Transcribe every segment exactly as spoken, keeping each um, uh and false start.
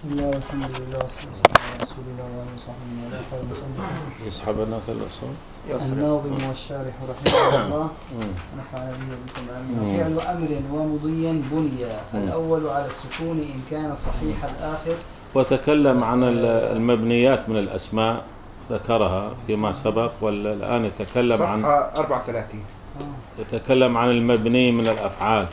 بسم الله والحمد لله والصلاة على رسول الله وعلى آله وصحبه وسلم. يسحبنا كالأصول الناظم والشارح رحمه الله ونفعنا به بكم آمين. فعل أمر ومضي بنيا الأول على السكون إن كان صحيح الآخر. وتكلم عن المبنيات من الأسماء ذكرها فيما سبق، والآن يتكلم عن صفحة أربعة وثلاثين يتكلم عن المبني من الأفعال.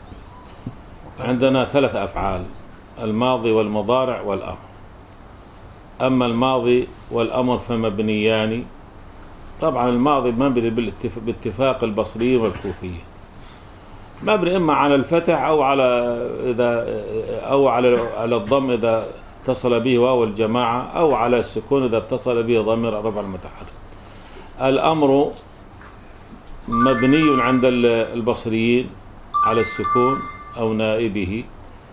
عندنا ثلاث أفعال: الماضي والمضارع والأمر. أما الماضي والأمر فمبنيان. طبعا الماضي مبني باتفاق البصريين والكوفيين، مبني إما على الفتح أو على إذا أو على على الضم إذا اتصل به واو الجماعة، أو على السكون إذا اتصل به ضمير الرفع المتحرك. الأمر مبني عند البصريين على السكون أو نائبه،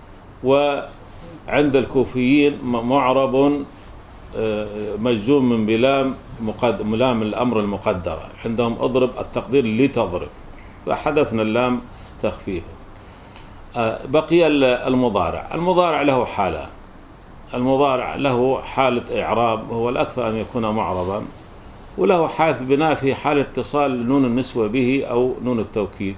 وعند الكوفيين معرب مجزوم من بلام مقدم لام الأمر المقدرة. عندهم اضرب التقدير لتضرب، فحذفنا اللام تخفيفه. بقي المضارع. المضارع له حالة. المضارع له حالة إعراب، هو الأكثر أن يكون معربا، وله حالة بناء في حالة اتصال نون النسوة به أو نون التوكيد.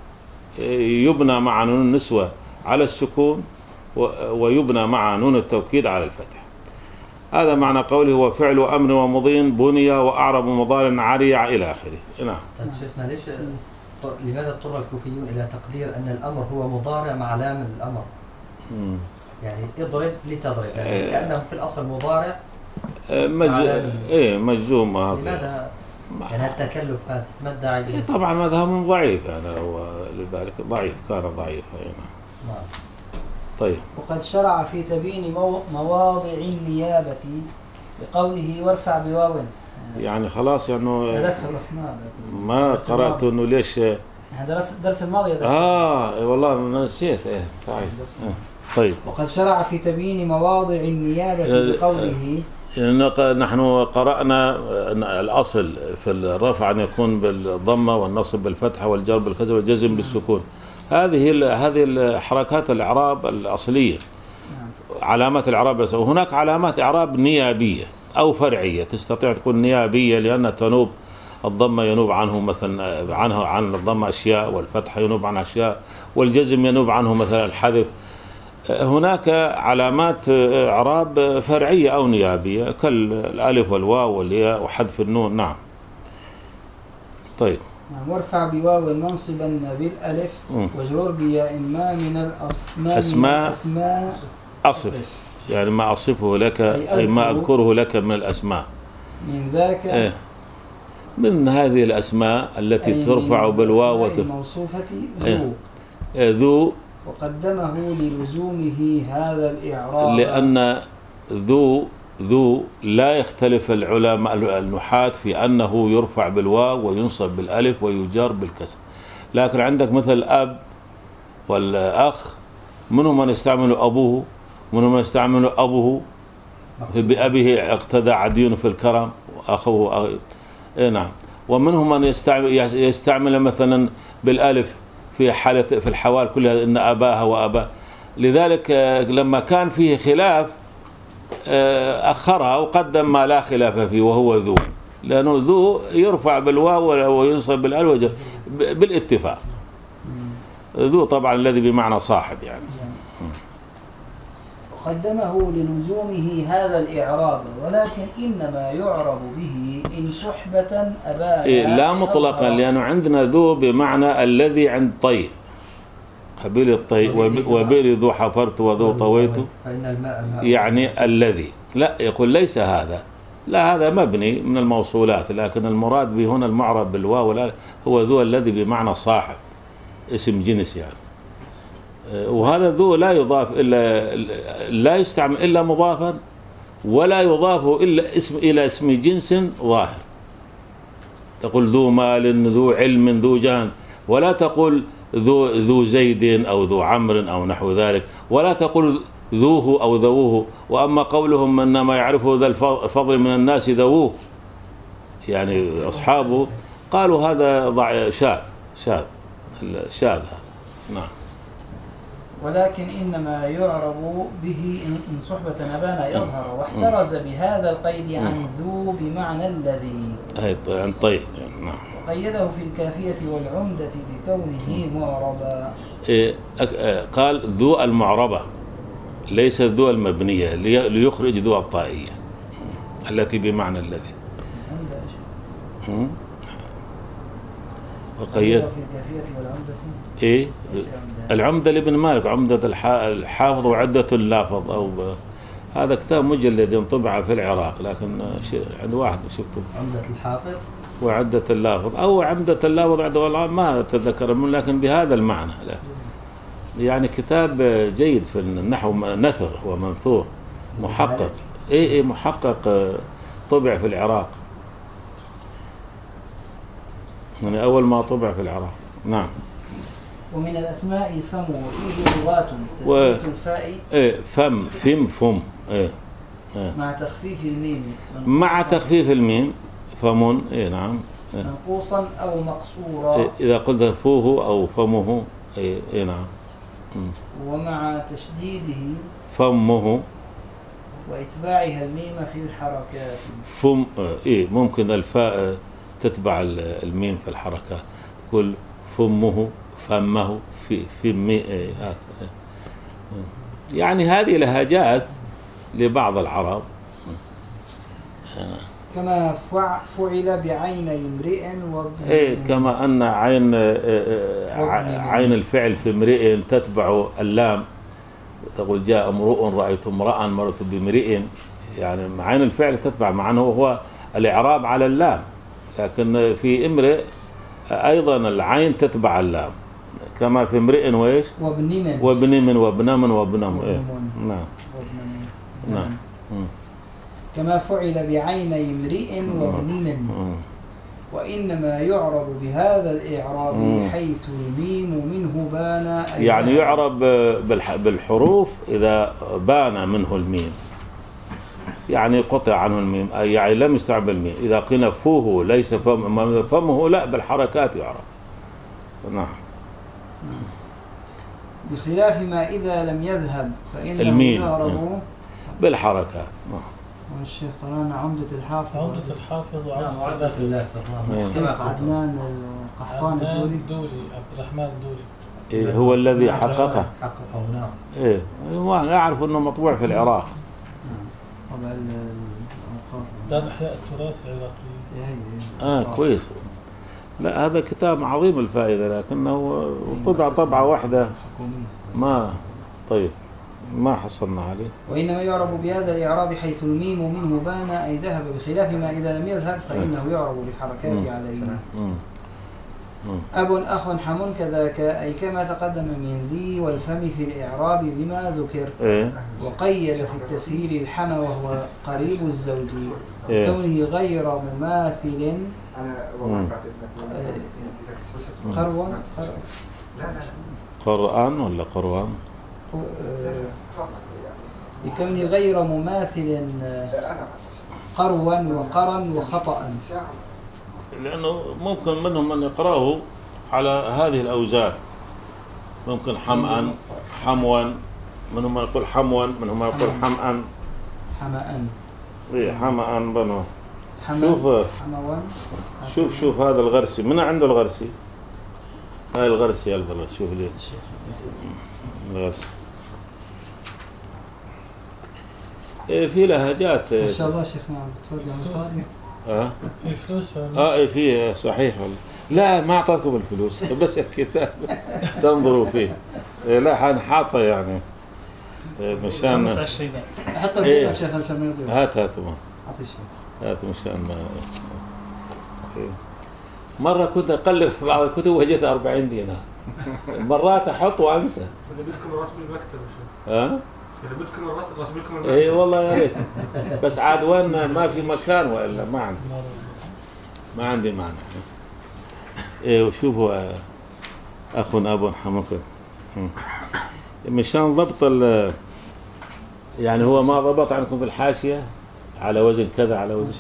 يبنى مع نون النسوة على السكون ويبنى مع نون التوكيد على الفتح. هذا معنى قوله هو فعل أمر ومضي بني وأعرب مضارع عريع إلى آخره. نعم. طيب شيخنا، ليش لماذا اضطر الكوفيون إلى تقدير أن الأمر هو مضارع مع لام الأمر؟ مم. يعني اضرب لتضرب، يعني كأنه في الأصل مضارع مج... إيه مجزوم. لماذا يعني التكلف هذا؟ ما الداعي؟ إيه طبعا مذهب ضعيف، يعني هو لذلك ضعيف، كان ضعيفا. نعم. طيب. وقد شرع في تبيين مو... مواضع النيابة بقوله وارفع بواو. يعني خلاص يعني هذاك خلصناه. ما قرأت انه ليش هذا درس درس الماضي هذا. اه والله انا نسيت. ايه صحيح. آه. طيب. وقد شرع في تبيين مواضع النيابة بقوله. نحن قرأنا الأصل في الرفع أن يكون بالضمة والنصب بالفتحة والجر بالكسر والجزم بالسكون. هذه هذه الحركات الإعراب الأصلية، علامات الإعراب. بس وهناك علامات إعراب نيابية أو فرعية، تستطيع تكون نيابية لأنها تنوب الضمة ينوب عنه مثلا عنه عن الضمة أشياء، والفتحة ينوب عن أشياء، والجزم ينوب عنه مثلا الحذف. هناك علامات إعراب فرعية أو نيابية كالألف والواو والياء وحذف النون. نعم. طيب. وارفع بواو منصبا بالألف وجرور بياء ما من الأسماء أسماء, أسماء أصف، يعني ما أصفه لك أي, أي ما أذكره لك من الأسماء. من ذاك إيه من هذه الأسماء التي ترفع بالواو الموصوفة ذو. إيه ذو. وقدمه للزومه هذا الإعراب لأن ذو ذو لا يختلف العلماء النحاة في أنه يرفع بالواو وينصب بالألف ويجر بالكسر. لكن عندك مثل الأب والأخ، منهم من يستعمل أبوه، منهم من يستعمل أبوه. بأبيه اقتدى عدي في الكرم وأخوه أخ... إيه نعم. ومنهم من يستعمل, يستعمل مثلا بالألف في حالة في الحوال كلها إن أباها وأبا. لذلك لما كان فيه خلاف أخرها وقدم ما لا خلاف فيه وهو ذو، لأنه ذو يرفع بالواو وينصب بالألف بالاتفاق. ذو طبعا الذي بمعنى صاحب يعني. قدمه للزومه هذا الإعراب، ولكن إنما يعرب به إن صحبة أباها. إيه لا مطلقا، لأنه عندنا ذو بمعنى الذي عند طي، قبيل الطي وبيل ذو حفرت وذو طويت، يعني الذي. لا يقول ليس هذا، لا هذا مبني من الموصولات، لكن المراد به هنا المعرب بالواو هو ذو الذي بمعنى صاحب، اسم جنس يعني. وهذا ذو لا يضاف إلا لا يستعمل إلا مضافا، ولا يضاف إلا اسم إلى اسم جنس ظاهر. تقول ذو مال، ذو علم، ذو جان، ولا تقول ذو ذو زيد أو ذو عمرو أو نحو ذلك، ولا تقول ذوه أو ذووه. وأما قولهم إنما يعرفه ذا الفضل من الناس ذووه، يعني أصحابه، قالوا هذا شاذ شاذ شاذ. نعم. ولكن إنما يعرب به إن صحبة أبان يظهر، واحترز بهذا القيد عن ذو بمعنى الذي. أي عن طيب. نعم. وقيده في الكافية والعمدة بكونه معربا. إيه قال ذو المعربة ليس ذو المبنية ليخرج ذو الطائية التي بمعنى الذي. وقيد في الكافية والعمدة. إيه العمدة لابن مالك، عمدة الحافظ وعدة اللافظ، أو هذا كتاب مجلد ينطبع في العراق، لكن عند واحد شفته عمدة الحافظ وعدة اللافظ أو عمدة اللافظ عند والله ما أتذكر من، لكن بهذا المعنى. لا يعني كتاب جيد في النحو، نثر ومنثور محقق. إيه إيه محقق، طبع في العراق، يعني أول ما طبع في العراق. نعم. ومن الأسماء فم، وفيه لغات تثليث الفاء. إيه فم فم فم إيه. إيه. مع تخفيف الميم. مع تخفيف الميم فم. إيه نعم. إيه. منقوصا أو مقصورا. إيه إذا قلت فوه أو فمه. إيه, إيه نعم. م. ومع تشديده فمه وإتباعها الميم في الحركات. فم. إيه ممكن الفاء تتبع الميم في الحركات، تقول فمه فمه في في مي. إيه. يعني هذه لهجات لبعض العرب. كما فعل بعيني امرئ وابن. إيه كما أن عين عين الفعل في امرئ تتبع اللام، تقول جاء امرؤ رأيت امرأ مررت بامرئ، يعني عين الفعل تتبع، مع أنه هو الإعراب على اللام، لكن في امرئ أيضا العين تتبع اللام، كما في امرئ وإيش وابن من وابن من وابن من وابن من. إيه. نعم. نعم. كما فعل بعيني امرئ وابن من. وإنما يعرب بهذا الإعراب مم. حيث الميم منه بان، يعني يعرب بالحروف إذا بان منه الميم، يعني قطع عنه الميم، يعني لم يستعمل الميم. إذا قيل فوه ليس فم فمه، لا بالحركات يعرب. نعم. بخلاف ما إذا لم يذهب فإنه الميم يعرب بالحركات. والشيخ طلعنا عمدة الحافظ. عمدة الحافظ وعمدة اللافظ. كيف عدنان القحطاني الدولي؟ عبد الرحمن الدولي. إيه هو الذي حققه. حققه نعم. إيه ما أعرف أنه مطبوع في العراق. طبعا دار إحياء التراث العراقي. آه كويس. لا هذا كتاب عظيم الفائدة، لكنه طبع طبعة واحدة ما طيب ما حصلنا عليه. وإنما يعرب بهذا الإعراب حيث الميم منه بان، أي ذهب، بخلاف ما إذا لم يذهب فإنه يعرب بالحركات عليه. أب أخ حم كذاك، أي كما تقدم من ذي والفم في الإعراب بما ذكر. وقيد في التسهيل الحم وهو قريب الزوج، كونه غير مماثل قروا قرآن ولا قروان؟ بكونه غير مماثل قروا وقرا وخطأ، لأنه ممكن منهم من يقرأه على هذه الأوزان، ممكن حمأ حموا، منهم من يقول حموا، منهم من يقول حمأ حمأ. إيه حمأ بنو. شوف حموان. شوف شوف هذا الغرسي، من عنده الغرسي؟ هاي الغرسي يلا شوف ليه الغرسي. إيه في لهجات ما شاء الله شيخنا عم بتفوز يا مصاري. اه في فلوس. اه ايه في صحيح والله. لا ما اعطاكم الفلوس بس الكتاب تنظروا فيه. إيه لا حنحاطه يعني إيه مشان حتى بجيبك شيخ مشان ما يضيع. هات هات ما اعطي الشيخ هات مشان ما. مرة كنت أقلب في بعض الكتب وجدت أربعين دينار، مرات أحط وأنسى. اللي بدكم الرسم المكتب يا شيخ. ها؟ اللي بدكم الرسم المكتب. إيه والله يا ريت، بس عاد وين ما في مكان وإلا ما عندي ما عندي مانع. إيه وشوفوا أخ أب حمقت مشان ضبط ال يعني هو ما ضبط عندكم في الحاشية على وزن كذا على وزن.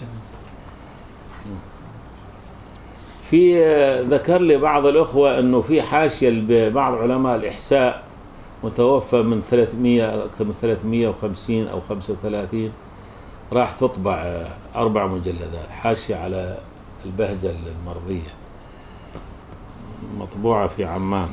في ذكر لي بعض الأخوة أنه في حاشية لبعض علماء الإحساء متوفى من ثلاثمئة أكثر من ثلاثمئة وخمسين أو خمسة وثلاثين، راح تطبع أربع مجلدات حاشية على البهجة المرضية، مطبوعة في عمان.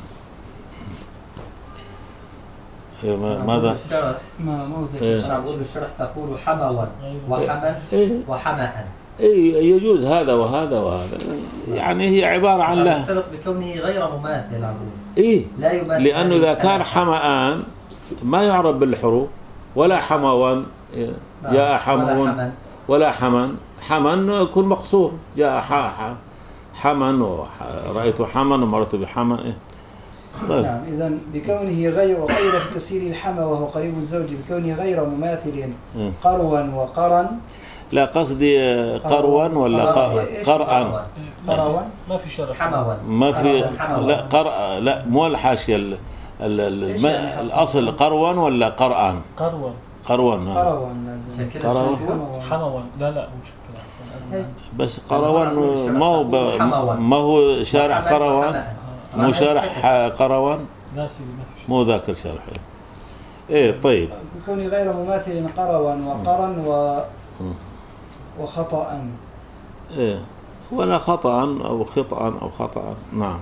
ماذا؟ ما مو زي إيه. الشرح. نقول الشرح تقول حموا وحما إيه. وحماء. اي يجوز هذا وهذا وهذا، يعني هي عبارة عن له. يشترط بكونه غير مماثل عبود. اي لا يماثل. لأنه إذا كان حمآن ما يعرف بالحروف، ولا حموان جاء حمون ولا حمن، حمن يكون مقصور، جاء ح حمن ورأيت حمن ومرت بحمن. إيه. طيب. نعم، إذا بكونه غير، وقيل في تفسير الحمى وهو قريب الزوج بكونه غير مماثل قروا وقرن. لا قصدي قروا ولا قرأا؟ قروا ما في شرح. حموا ما في. لا قرأ، لا مو الحاشية ال ال ال الأصل قروا ولا قرآن؟ قروا. قروا. قروا حموا. لا لا مشكلة. بس قروا ما هو ما هو شارح قروا، مو شارح قروا. لا سيدي ما في شرح. مو ذاكر شرح. ايه طيب. بكونه غير مماثل قروا وقرن و وخطأ. ايه ولا خطأ أو خطأ أو خطأ. نعم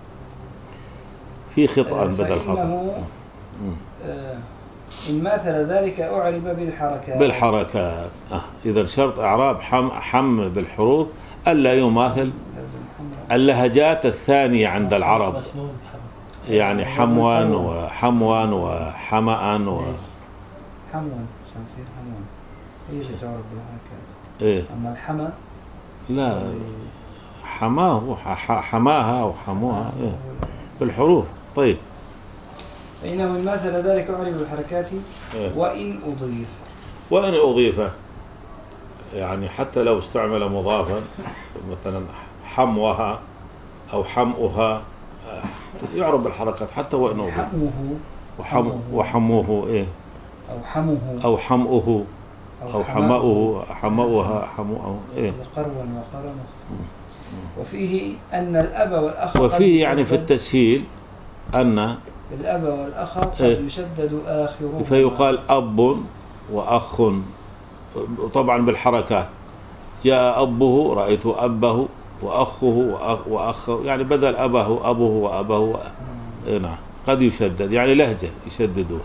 في خطأ بدل خطأ. آه إن ماثل ذلك أعرب بالحركات. بالحركات. آه. إذا شرط إعراب حم حم بالحروف ألا يماثل اللهجات الثانية عند العرب، يعني حموان وحموان وحمأن و حموان عشان يصير حموان هي اللي تعرب بالحركات. إيه. أما الحمى لا حماه حماها وحموها. إيه. بالحروف. طيب. فإنه إن ماثل ذلك أعرب بالحركات. إيه. وإن أضيف وإن أضيفه، يعني حتى لو استعمل مضافا مثلا حموها أو حمؤها يعرب بالحركات حتى وإن أضيف. حموه وحم وحموه. إيه. أو حموه أو حمؤه أو حمؤه حمؤها حمؤه. إيه. قروا وقرن. وفيه أن الأب والأخ وفيه يعني في التسهيل أن الأب والأخ قد إيه. يشدد آخرهما، فيقال أب وأخ، طبعا بالحركات. جاء أبه رأيت أبه، وأخه وأخ, وأخ يعني بدل أبه أبوه وأبه. إيه نعم قد يشدد يعني لهجة يشددوه.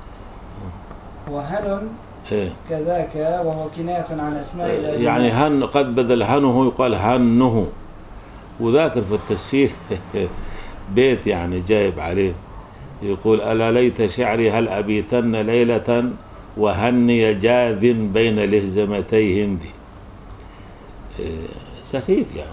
وهن إيه. كذاك وهو كناية عن أسماء الله، يعني هن قد بدل هنه يقال هنه. وذاكر في التسهيل بيت يعني جايب عليه يقول ألا ليت شعري هل أبيتن ليلة وهني جاذ بين لهزمتي هندي. سخيف يعني.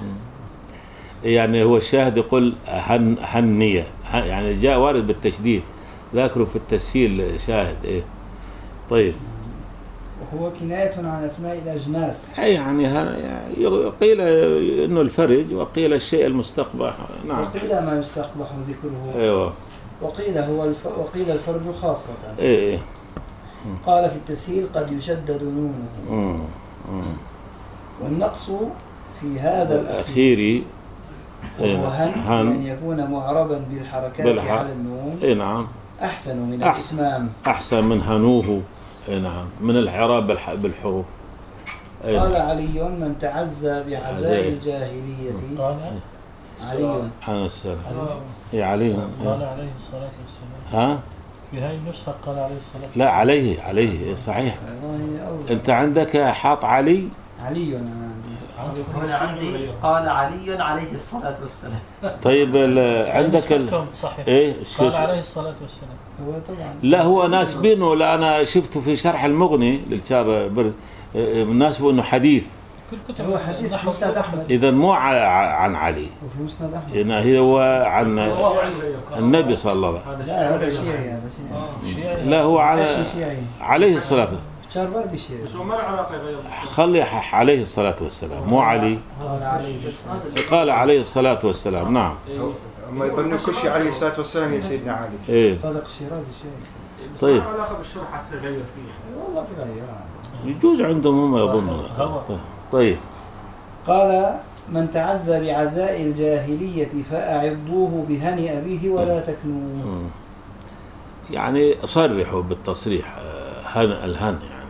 يعني هو الشاهد يقول هن هنية، يعني جاء وارد بالتشديد، ذاكره في التسهيل شاهد. إيه. طيب. وهو كناية عن أسماء الأجناس. يعني قيل إنه الفرج، وقيل الشيء المستقبح. نعم. وقيل ما يستقبح ذكره. أيوة. وقيل هو الف... وقيل الفرج خاصة. إيه. قال في التسهيل قد يشدد نونه. مم. مم. والنقص في هذا الأخير وهو هن أن يكون معربا بالحركات بالح... على النون. إيه نعم. أحسن من أحسن. الإتمام. أحسن من هنوه. إيه نعم من الإعراب بالح... بالحروف. إيه. قال علي من تعزى بعزاء الجاهلية. قال علي عن السلام. إيه علي. قال عليه الصلاة والسلام. ها؟ في هاي النسخة قال عليه الصلاة والسلام. لا عليه عليه صحيح. أنت عندك حاط علي. علي أنا عندي. عندي قال علي عليه الصلاة والسلام. طيب عندك ال... إيه قال عليه الصلاة والسلام. هو طبعا لا هو ناسبينه، لا أنا شفته في شرح المغني للشار بر... ناسبه إنه حديث. كل كتب هو حديث في مسند أحمد. إذا مو عن علي. وفي مسند أحمد. يعني هو عن النبي صلى الله عليه وسلم. لا هذا شيعي هذا شيعي. لا هو على عليه الصلاة والسلام. شار بردي شيعي. بس هو ما له علاقة غير. خلي عليه الصلاة والسلام مو علي. قال عليه قال عليه الصلاة والسلام. نعم. ما يظنوا كل شيء عليه الصلاة والسلام يا سيدنا علي. إيه. صادق الشيرازي شيعي. طيب. ما له علاقة بالشرح حتى غير فيه. والله بغير. يجوز عندهم هم يظنون. طيب. قال من تعزى بعزاء الجاهلية فأعضوه بهني أبيه ولا تكنوه. يعني صرحوا بالتصريح هن الهن يعني.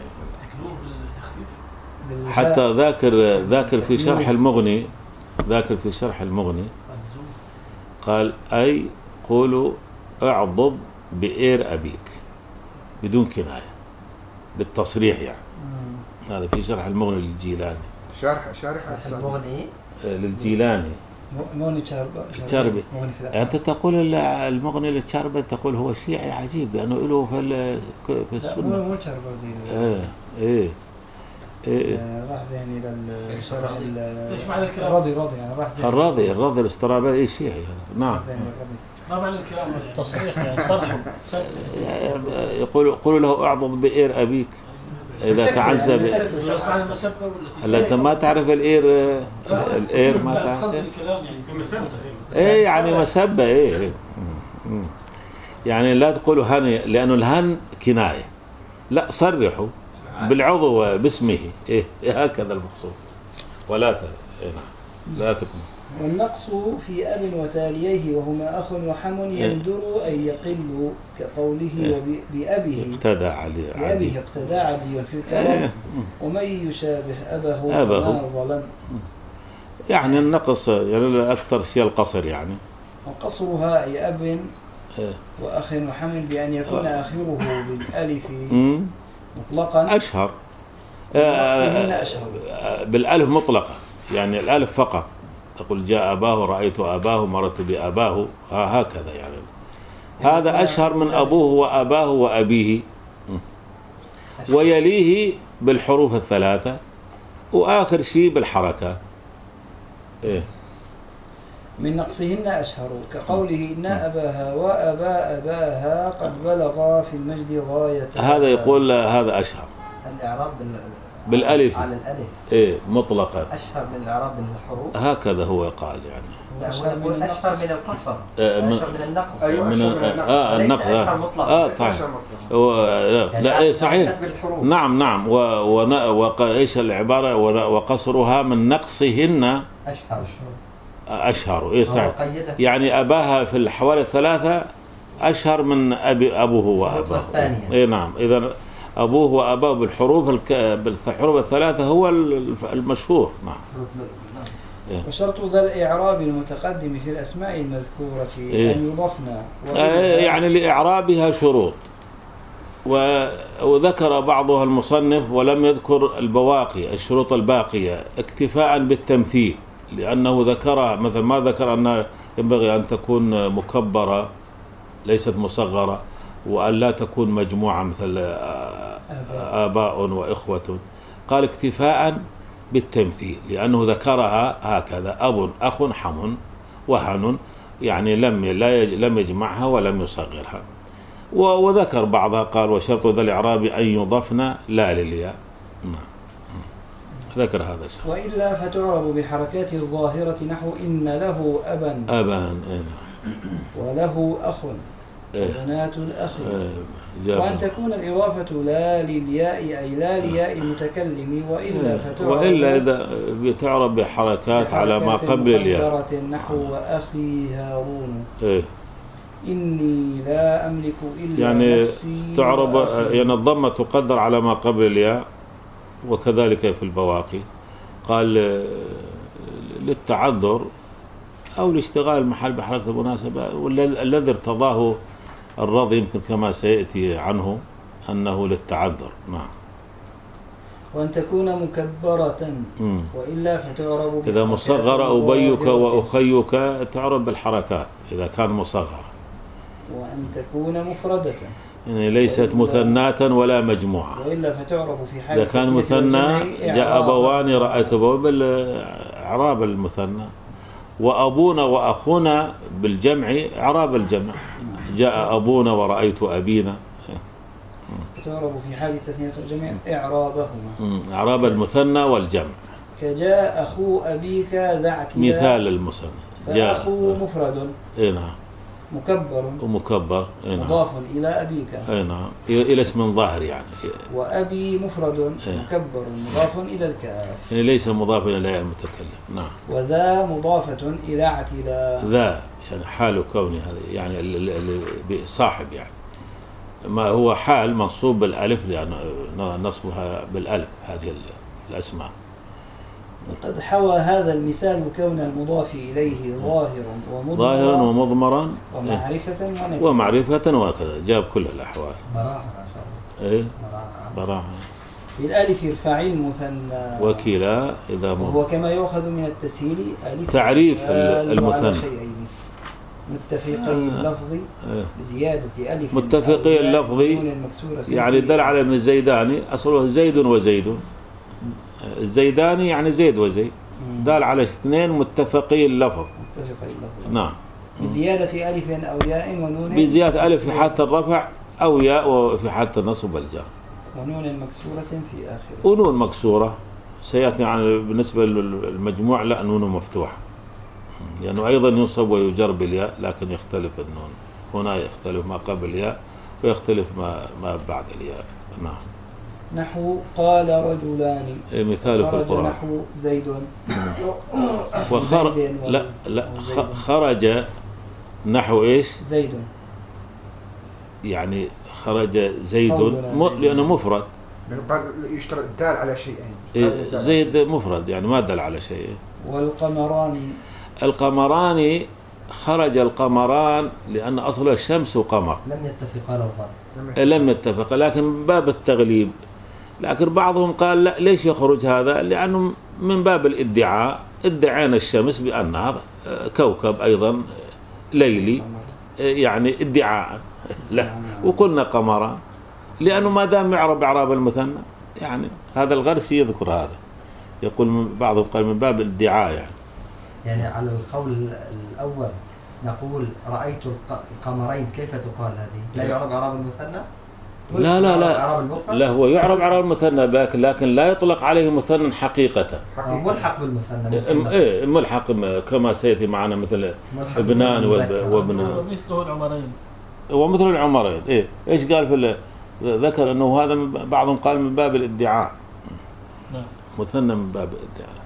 حتى ذاكر ذاكر في شرح المغني ذاكر في شرح المغني قال أي قولوا اعضض بئر أبيك بدون كناية بالتصريح يعني. مم. هذا في شرح المغني للجيلاني. شرح شارح المغني للجيلاني. مغني الشاربي. أنت تقول المغني للشاربي تقول هو شيعي عجيب لأنه له في في السنة. مو مو الشاربي. إيه إيه. إيه. راح ذهني للشرح الراضي راضي يعني راح ذهني. الراضي الراضي الاسترابادي إيه شيعي نعم. ما معنى الكلام تصريح يعني صرحه يقول قولوا له اعضض بئر أبيك إذا تعذب. هلا أنت ما تعرف الإير الإير ما تعرف. إيه يعني مسبة إيه. يعني لا تقولوا هن لأنه الهن كناية. لا صرحوا بالعضو باسمه إيه هكذا المقصود. ولا ت... إيه لا تكون. والنقص في أب وتاليه وهما أخ وحم يندر أن يقل كقوله وبأبيه اقتدى علي بأبيه اقتدى عدي في الكرم ومن يشابه أبه فما ظلم. يعني النقص يعني أكثر شيء القصر يعني. وقصرها أي أب وأخ وحم بأن يكون آخره بالألف مطلقا أشهر. أشهر بالألف مطلقا يعني الألف فقط. تقول جاء أباه رأيت أباه مررت بأباه هكذا يعني. هذا أشهر من أبوه وأباه وأبيه. ويليه بالحروف الثلاثة وآخر شيء بالحركة. إيه. من نقصهن أشهر كقوله إن أباها وأبا أباها قد بلغا في المجد غاية. هذا يقول هذا أشهر. الإعراب بالألف على الألف إيه مطلقا أشهر من الإعراب من الحروف. هكذا هو قال يعني. أشهر من أشهر من القصر. آه من أشهر من النقص. أيوة من آه النقص آه صحيح. لا, لا إيه صحيح. نعم نعم وإيش العبارة وقصرها من نقصهن أشهر. أشهر إيه صحيح. يعني أباها في الحوالي الثلاثة أشهر من أبي أبوه وأباه. إيه نعم إذا أبوه وأباه بالحروف الك... بالحروف الثلاثة هو المشهور. نعم. وشرط ذا الإعراب المتقدم في الأسماء المذكورة إيه؟ أن يضفنا يعني لإعرابها شروط و... وذكر بعضها المصنف ولم يذكر البواقي الشروط الباقية اكتفاء بالتمثيل لأنه ذكر مثل ما ذكر أن ينبغي أن تكون مكبرة ليست مصغرة وأن لا تكون مجموعة مثل آباء وإخوة. قال اكتفاء بالتمثيل لأنه ذكرها هكذا أب أخ حم وهن يعني لم لا لم يجمعها ولم يصغرها. وذكر بعضها قال وشرط ذا الإعراب أن يضفن لا للياء. ذكر هذا الشيء. وإلا فتعرب بحركات الظاهرة نحو إن له أبا أبا إيه. وله أخ وبنات الأخ. إيه. وأن تكون الإضافة لا للياء أي لا لياء المتكلم وإلا إيه. فتعرب وإلا إذا بتعرب بحركات على ما قبل الياء نحو وأخي هارون. إيه. إني لا أملك إلا يعني نفسي تعرب يعني الضمة تقدر على ما قبل الياء وكذلك في البواقي. قال للتعذر أو لاشتغال المحل بحركة المناسبة والذي ارتضاه الرض يمكن كما سيأتي عنه أنه للتعذر. نعم. وأن تكون مكبرة م. وإلا فتعرب إذا مصغر أبيك وأخيك تعرب بالحركات إذا كان مصغر. وأن تكون مفردة يعني ليست مثناة ولا مجموعة. وإلا فتعرب في حالة إذا كان مثنى جاء أبوان رأيت أبوان بالإعراب المثنى وأبونا وأخونا بالجمع إعراب الجمع جاء أبونا ورأيت أبينا. تعرب في حال تثنية الجميع إعرابهما إعراب المثنى والجمع. كجاء أخو أبيك ذا اعتداء مثال المثنى جاء أخو مفرد إيه نعم مكبر ومكبر إيه نعم مضاف إلى أبيك إيه نعم إلى اسم ظاهر يعني. وأبي مفرد إيه؟ مكبر مضاف إلى الكاف يعني ليس مضافا إلى المتكلم. نعم. وذا مضافة إلى اعتداء ذا يعني حال كوني هذا يعني اللي صاحب يعني ما هو حال منصوب بالألف لأن نصبها بالألف هذه الأسماء. قد حوى هذا المثال كون المضاف إليه ظاهرا ومضمرا ظاهرا ومضمرا ومعرفة ونكرة ومعرفة وكذا، جاب كل الأحوال. براعة ما شاء الله. إيه براعة. براعة. بالألف ارفع المثنى وكلا إذا م... وهو كما يؤخذ من التسهيل ألف تعريف دال المثنى. على شيئين متفقي اللفظ إيه. بزيادة ألف متفقي أو اللفظ نون المكسورة يعني في دل على أن الزيداني أصله زيد وزيد. الزيداني يعني زيد وزيد، دال على اثنين متفقي اللفظ. متفقي اللفظ نعم. بزيادة ألف أو ياء ونون بزيادة ألف في حالة الرفع أو ياء وفي حالة النصب والجر. ونون مكسورة في آخره. ونون مكسورة سيأتي يعني بالنسبة للمجموع لا نون مفتوحة، لأنه يعني أيضا ينصب ويجر بالياء لكن يختلف النون، هنا يختلف ما قبل الياء ويختلف ما ما بعد الياء. نعم. نحو قال رجلان مثال في القرآن. نحو زيد وخر... زيد لا لا خرج نحو إيش؟ زيد يعني خرج زيد م... لأنه مفرد، يشترط الدال على شيئين. إيه زيد مفرد يعني ما دل على شيء. والقمران القمران خرج القمران لأن أصله الشمس وقمر لم يتفقا لفظا. لم يتفق، لكن من باب التغليب. لكن بعضهم قال لا ليش يخرج هذا؟ لأنه من باب الادعاء، ادعينا الشمس بأنها كوكب أيضا ليلي يعني ادعاء لا، وقلنا قمرا لأنه ما دام يعرب إعراب المثنى يعني. هذا الغرسي يذكر هذا، يقول بعضهم قال من باب الادعاء يعني. يعني على القول الأول نقول رأيت القمرين، كيف تقال هذه؟ لا يعرب إعراب المثنى؟ لا لا لا لا هو يعرب إعراب المثنى لكن لا يطلق عليه مثنى حقيقة. ملحق بالمثنى. ايه ملحق كما سيأتي معنا مثل ابنان وابنان. مثله العمرين. ومثل العمرين. ايه ايش قال في ذكر انه هذا بعضهم قال من باب الادعاء. نعم. مثنى من باب الادعاء.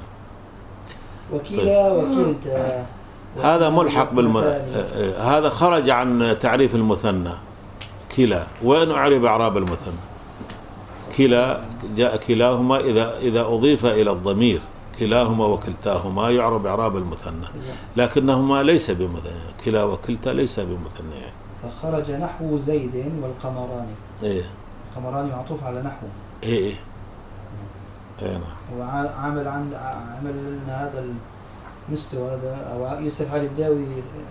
وكلا وكلتا هذا ملحق بالم... هذا خرج عن تعريف المثنى. كلا وين أعرب إعراب المثنى؟ كلا جاء كلاهما إذا إذا أضيف إلى الضمير كلاهما وكلتاهما يعرب إعراب المثنى، لكنهما ليس بمثنى. كلا وكلتا ليس بمثنى. فخرج نحو زيد والقمران. إيه. القمران معطوف على نحو. إيه إيه. إيه نعم. وعمل عند عمل لنا هذا المستوى هذا أو يوسف علي بداوي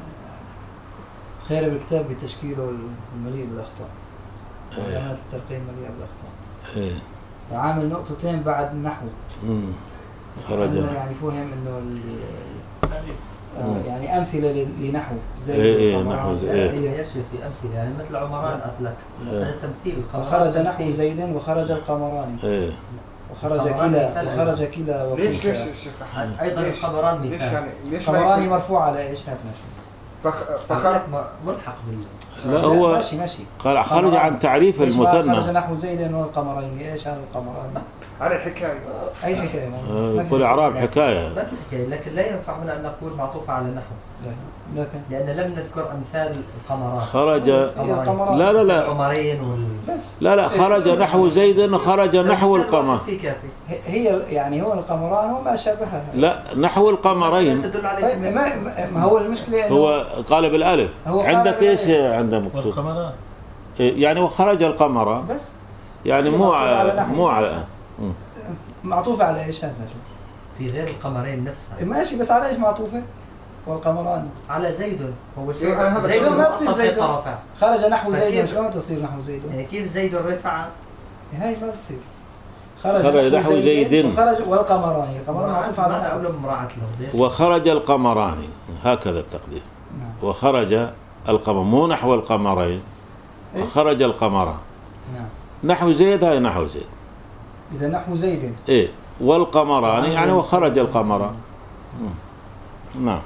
خير بالكتاب بتشكيله المليء بالأخطاء. وعلامات الترقيم مليئة بالأخطاء. إيه. وعامل نقطتين بعد النحو. امم. خرج. يعني فهم إنه آه يعني أمثلة لنحو زي إيه نحو زي إيه. هي يشرف في أمثلة يعني مثل عمران أطلق. هذا تمثيل. وخرج نحو زيد وخرج القمران. إيه. وخرج كلا وخرج كلا وكلا. ليش ليش أيضا القمران مثال. ليش يعني ليش القمران مرفوع على إيش هاتنا شو؟ فخ فخرج ملحق بال. لا هو ماشي ماشي. قال خرج عن تعريف المثنى. خرج نحو زيد والقمرين. إيش هذا القمران؟ على الحكاية. أي حكاية؟ يقول إعراب حكاية. ما في حكاية، لكن لا ينفع هنا أن نقول معطوفة على النحو. لكن لأن لم نذكر أمثال القمران. خرج. القمران. لا لا لا. القمرين وال. بس. لا لا خرج نحو زيد وخرج نحو القمر. هي يعني هو القمران وما شابهها. لا نحو القمرين. طيب ما ما هو المشكلة هو قال بالألف. عندك إيش عنده مكتوب؟ والقمران. يعني وخرج القمر. بس. يعني مو على مو على. معطوفة على إيش هذا؟ في غير القمرين نفسها. ماشي بس على إيش معطوفة؟ والقمران. على زيد. هو شو؟ إيه زيد ما تصير زيد. رفع. خرج نحو زيد شلون تصير نحو زيد؟ يعني كيف زيد رفع؟ هاي ما تصير. خرج, خرج نحو زيد. زيد. وخرج والقمران. القمران معطوف على نحو. قبل مراعاة له. وخرج القمران هكذا التقدير. نعم. وخرج القمر مو نحو القمرين. إيه؟ وخرج القمران. نعم. نحو زيد هاي نحو زيد. إذا نحو زيد. إيه والقمران يعني وخرج القمران. نعم.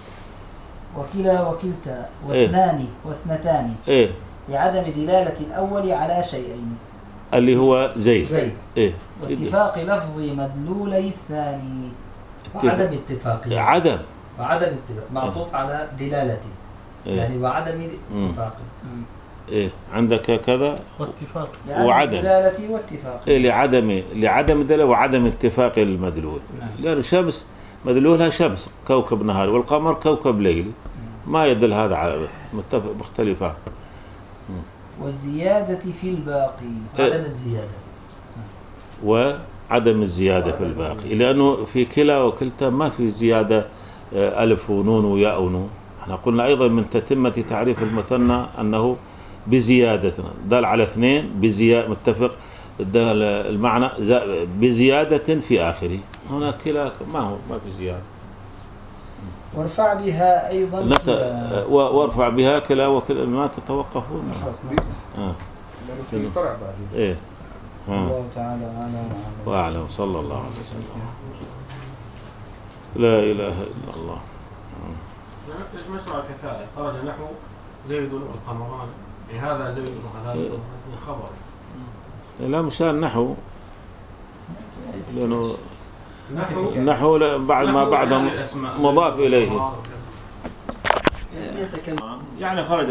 وكلا وكلتا واثنان إيه؟ واثنتان. إيه. لعدم دلالة الأول على شيئين. اللي هو زيد. زيد. إيه. واتفاق لفظ مدلولي الثاني. وعدم اتفاق. عدم. وعدم اتفاق معطوف على دلالته. إيه؟ يعني وعدم اتفاق. إيه عندك كذا واتفاق. لعدم وعدم. دلالة واتفاق. إيه لعدم لعدم دلالة وعدم اتفاق المدلول. نعم. لأن شمس مدلولها شمس كوكب نهار والقمر كوكب ليلي، ما يدل هذا على متفق مختلفة. والزيادة في الباقي. عدم الزيادة. وعدم الزيادة في الباقي، لأنه في كلا وكلتا ما في زيادة ألف ونون وياء ونون. احنا قلنا أيضا من تتمة تعريف المثنى أنه بزيادة، دال على اثنين بزيادة متفق المعنى بزيادة في آخره. هنا كلا ما هو ما في زيادة. وارفع بها أيضا نت... وارفع بها كلا وكلا ما تتوقفون. لأنه في فرع بعدين. إيه. الله تعالى أعلم وأعلم. صلى الله عليه وسلم. لا إله إلا الله. ليش ما صار كفاية؟ خرج نحو زيد والقمران، يعني هذا زيد وهذا خبر. لا مشان نحو، لأنه نحو نحو بعد ما بعد مضاف إليه. يعني خرج